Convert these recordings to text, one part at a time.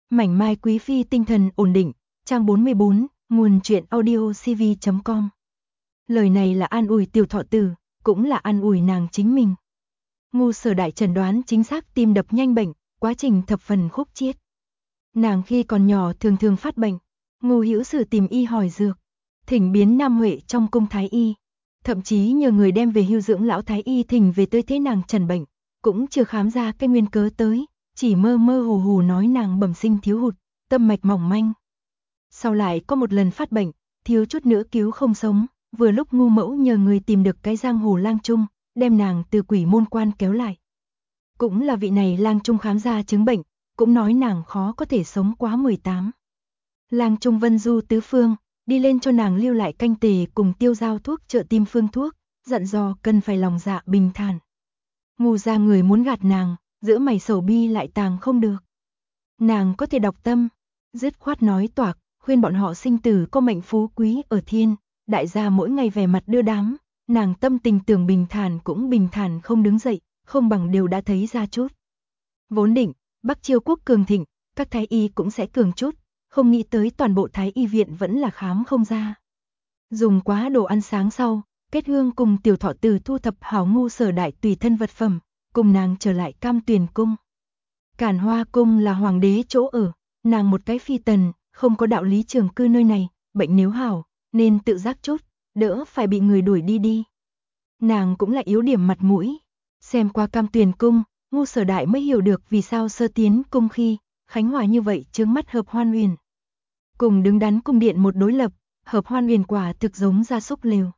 Mảnh mai quý phi tinh thần ổn định, trang 44, nguồn truyện audio cv.com. Lời này là an ủi Tiểu Thọ Tử, cũng là an ủi nàng chính mình. Ngu Sở Đại chẩn đoán chính xác tim đập nhanh bệnh, quá trình thập phần khúc chiết. Nàng khi còn nhỏ thường thường phát bệnh, Ngô Hữu Sử tìm y hỏi dược, thỉnh biến Nam Huệ trong cung thái y, thậm chí nhờ người đem về hưu dưỡng lão thái y thỉnh về tới thế nàng trần bệnh, cũng chưa khám ra cái nguyên cớ tới, chỉ mơ mơ hồ hồ nói nàng bẩm sinh thiếu hụt, tâm mạch mỏng manh. Sau lại có một lần phát bệnh, thiếu chút nữa cứu không sống, vừa lúc Ngu Mẫu nhờ người tìm được cái giang hồ lang trung, đem nàng từ quỷ môn quan kéo lại. Cũng là vị này lang trung khám ra chứng bệnh, cũng nói nàng khó có thể sống quá 18. Lang trung vân du tứ phương, đi lên cho nàng lưu lại canh tề cùng tiêu giao thuốc trợ tim phương thuốc, dặn dò cần phải lòng dạ bình thản. Ngu ra người muốn gạt nàng, giữa mày sầu bi lại tàng không được. Nàng có thể đọc tâm, dứt khoát nói toạc, khuyên bọn họ sinh tử có mệnh phú quý ở thiên, đại gia mỗi ngày vẻ mặt đưa đám, nàng tâm tình tưởng bình thản cũng bình thản không đứng dậy, không bằng đều đã thấy ra chút. Vốn định, Bắc Chiêu quốc cường thịnh, các thái y cũng sẽ cường chút, không nghĩ tới toàn bộ thái y viện vẫn là khám không ra. Dùng quá đồ ăn sáng sau, Kết Hương cùng Tiểu Thọ Tử thu thập hảo Ngu Sở Đại tùy thân vật phẩm, cùng nàng trở lại Cam Tuyền cung. Càn Hoa cung là hoàng đế chỗ ở, nàng một cái phi tần, không có đạo lý trường cư nơi này, bệnh nếu hảo, nên tự giác chút, đỡ phải bị người đuổi đi. Nàng cũng là yếu điểm mặt mũi. Xem qua Cam Tuyền cung, Ngu Sở Đại mới hiểu được vì sao sơ tiến cung khi, Khánh Hòa như vậy chướng mắt Hợp Hoan Uyển. Cùng đứng đắn cung điện một đối lập, Hợp Hoan Uyển quả thực giống gia súc lều.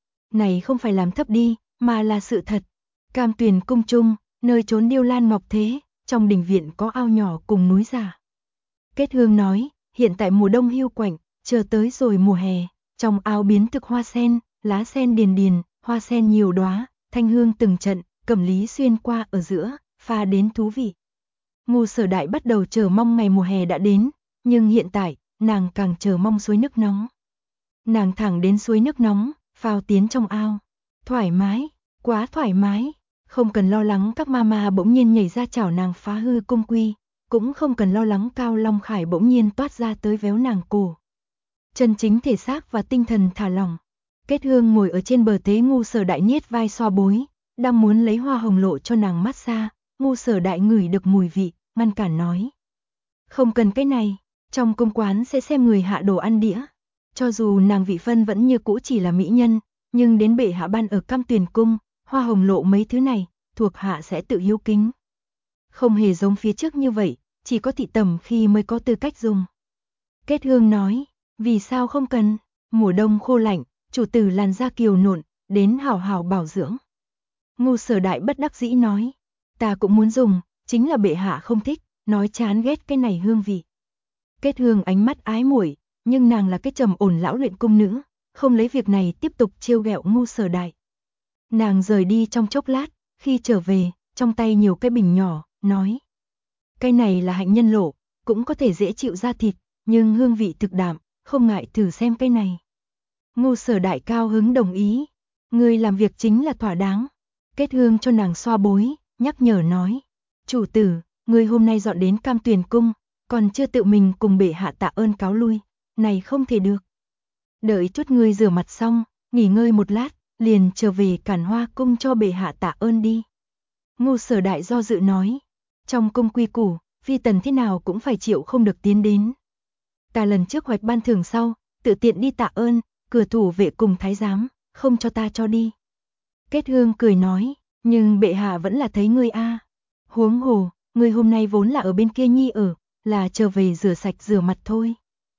Này không phải làm thấp đi, mà là sự thật. Cam Tuyền cung trung, nơi trốn điêu lan ngọc thế, trong đình viện có ao nhỏ cùng núi già. Kết Hương nói, hiện tại mùa đông hưu quạnh, chờ tới rồi mùa hè, trong ao biến thực hoa sen, lá sen điền điền, hoa sen nhiều đóa, thanh hương từng trận, Cẩm Lý xuyên qua ở giữa, pha đến thú vị. Ngu Sở Đại bắt đầu chờ mong ngày mùa hè đã đến, nhưng hiện tại, nàng càng chờ mong suối nước nóng. Nàng thẳng đến suối nước nóng, phao tiến trong ao. Thoải mái, quá thoải mái, không cần lo lắng các mama bỗng nhiên nhảy ra chảo nàng phá hư cung quy, cũng không cần lo lắng Cao Long Khải bỗng nhiên toát ra tới véo nàng cổ. Chân chính thể xác và tinh thần thả lỏng. Kết Hương ngồi ở trên bờ tế Ngu Sở Đại niết vai xoa bối, đang muốn lấy hoa hồng lộ cho nàng massage, Ngu Sở Đại ngửi được mùi vị, ngăn cản nói. Không cần cái này, trong cung quán sẽ xem người hạ đồ ăn đĩa. Cho dù nàng vị phân vẫn như cũ chỉ là mỹ nhân, nhưng đến bệ hạ ban ở Cam Tuyền cung, hoa hồng lộ mấy thứ này, thuộc hạ sẽ tự hiếu kính. Không hề giống phía trước như vậy, chỉ có thị tẩm khi mới có tư cách dùng. Kết Hương nói, vì sao không cần, mùa đông khô lạnh, chủ tử làn da kiều nộn, đến hảo hảo bảo dưỡng. Ngu Sở Đại bất đắc dĩ nói, ta cũng muốn dùng, chính là bệ hạ không thích, nói chán ghét cái này hương vị. Kết Hương ánh mắt ái muội, nhưng nàng là cái trầm ổn lão luyện cung nữ, không lấy việc này tiếp tục trêu ghẹo Ngu Sở Đại. Nàng rời đi trong chốc lát, khi trở về, trong tay nhiều cái bình nhỏ, nói. Cái này là hạnh nhân lộ, cũng có thể dễ chịu da thịt, nhưng hương vị thực đạm, không ngại thử xem cái này. Ngu Sở Đại cao hứng đồng ý, người làm việc chính là thỏa đáng. Kết Hương cho nàng xoa bối, nhắc nhở nói. Chủ tử, người hôm nay dọn đến Cam Tuyền cung, còn chưa tự mình cùng bệ hạ tạ ơn cáo lui, này không thể được. Đợi chút ngươi rửa mặt xong, nghỉ ngơi một lát, liền trở về Càn Hoa cung cho bệ hạ tạ ơn đi. Ngu Sở Đại do dự nói, trong cung quy củ, phi tần thế nào cũng phải chịu không được tiến đến. Ta lần trước hoạch ban thưởng sau, tự tiện đi tạ ơn, cửa thủ vệ cùng thái giám, không cho ta cho đi. Kết Hương cười nói, nhưng bệ hạ vẫn là thấy ngươi a. Huống hồ, ngươi hôm nay vốn là ở bên kia nhi ở, là trở về rửa sạch rửa mặt thôi.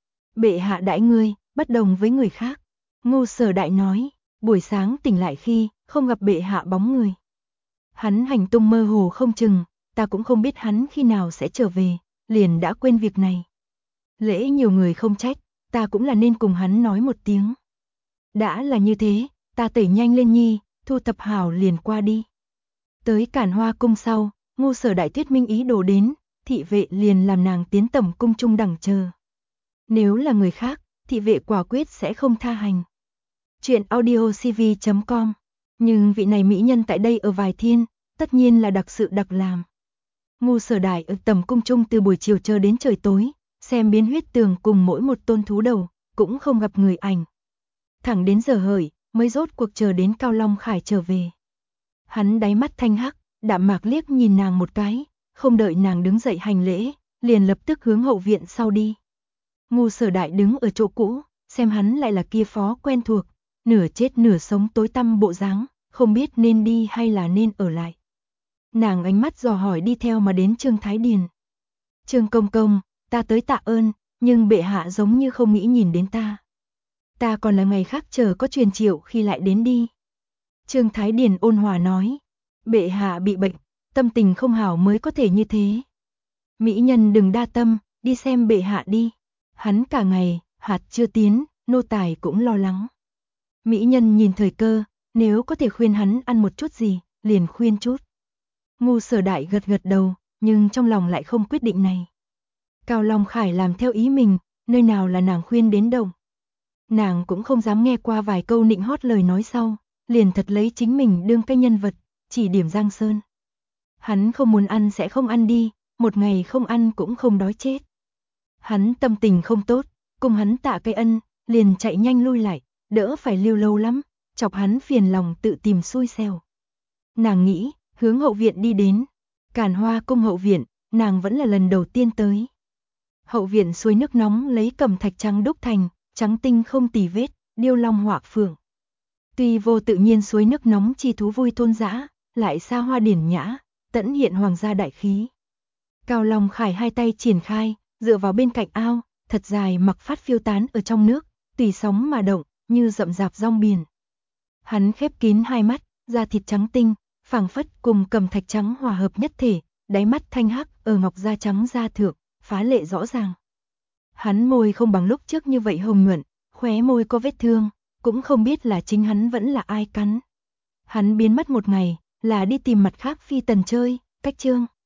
Bệ hạ đãi ngươi, bất đồng với người khác. Ngu Sở Đại nói, buổi sáng tỉnh lại khi, không gặp bệ hạ bóng người. Hắn hành tung mơ hồ không chừng, ta cũng không biết hắn khi nào sẽ trở về, liền đã quên việc này. Lễ nhiều người không trách, ta cũng là nên cùng hắn nói một tiếng. Đã là như thế, ta tẩy nhanh lên nhi, thu thập hảo liền qua đi. Tới Càn Hoa cung sau, Ngu Sở Đại thuyết minh ý đồ đến, thị vệ liền làm nàng tiến tẩm cung trung đẳng chờ. Nếu là người khác, thị vệ quả quyết sẽ không tha hành. Chuyện audio cv.com. Nhưng vị này mỹ nhân tại đây ở vài thiên, tất nhiên là đặc sự đặc làm. Ngu Sở Đại ở tầm cung trung từ buổi chiều chờ đến trời tối, xem biến huyết tường cùng mỗi một tôn thú đầu, cũng không gặp người ảnh. Thẳng đến giờ hợi, mới rốt cuộc chờ đến Cao Long Khải trở về. Hắn đáy mắt thanh hắc, đạm mạc liếc nhìn nàng một cái, không đợi nàng đứng dậy hành lễ, liền lập tức hướng hậu viện sau đi. Ngu Sở Đại đứng ở chỗ cũ, xem hắn lại là kia phó quen thuộc, nửa chết nửa sống tối tăm bộ dáng, không biết nên đi hay là nên ở lại. Nàng ánh mắt dò hỏi đi theo mà đến Trương Thái Điền. Trương công công, ta tới tạ ơn, nhưng bệ hạ giống như không nghĩ nhìn đến ta. Ta còn là ngày khác chờ có truyền triệu khi lại đến đi. Trương Thái Điền ôn hòa nói, bệ hạ bị bệnh, tâm tình không hảo mới có thể như thế. Mỹ nhân đừng đa tâm, đi xem bệ hạ đi. Hắn cả ngày, hạt chưa tiến, nô tài cũng lo lắng. Mỹ nhân nhìn thời cơ, nếu có thể khuyên hắn ăn một chút gì, liền khuyên chút. Ngu Sở Đại gật gật đầu, nhưng trong lòng lại không quyết định này. Cao Long Khải làm theo ý mình, nơi nào là nàng khuyên đến động. Nàng cũng không dám nghe qua vài câu nịnh hót lời nói sau, liền thật lấy chính mình đương cái nhân vật, chỉ điểm Giang Sơn. Hắn không muốn ăn sẽ không ăn đi, một ngày không ăn cũng không đói chết. Hắn tâm tình không tốt, cùng hắn tạ cái ân, liền chạy nhanh lui lại, đỡ phải lưu lâu lắm, chọc hắn phiền lòng tự tìm xui xẻo. Nàng nghĩ, hướng hậu viện đi đến. Càn Hoa cung hậu viện, nàng vẫn là lần đầu tiên tới. Hậu viện suối nước nóng lấy cẩm thạch trắng đúc thành, trắng tinh không tì vết, điêu long họa phượng. Tuy vô tự nhiên suối nước nóng chi thú vui thôn dã, lại xa hoa điển nhã, tẫn hiện hoàng gia đại khí. Cao Long Khải hai tay triển khai, dựa vào bên cạnh ao, thật dài mặc phát phiêu tán ở trong nước, tùy sóng mà động, như rậm rạp rong biển. Hắn khép kín hai mắt, da thịt trắng tinh, phảng phất cùng cẩm thạch trắng hòa hợp nhất thể, đáy mắt thanh hắc ở ngọc da trắng da thượng, phá lệ rõ ràng. Hắn môi không bằng lúc trước như vậy hồng nhuận, khóe môi có vết thương, cũng không biết là chính hắn vẫn là ai cắn. Hắn biến mất một ngày, là đi tìm mặt khác phi tần chơi, cách Trương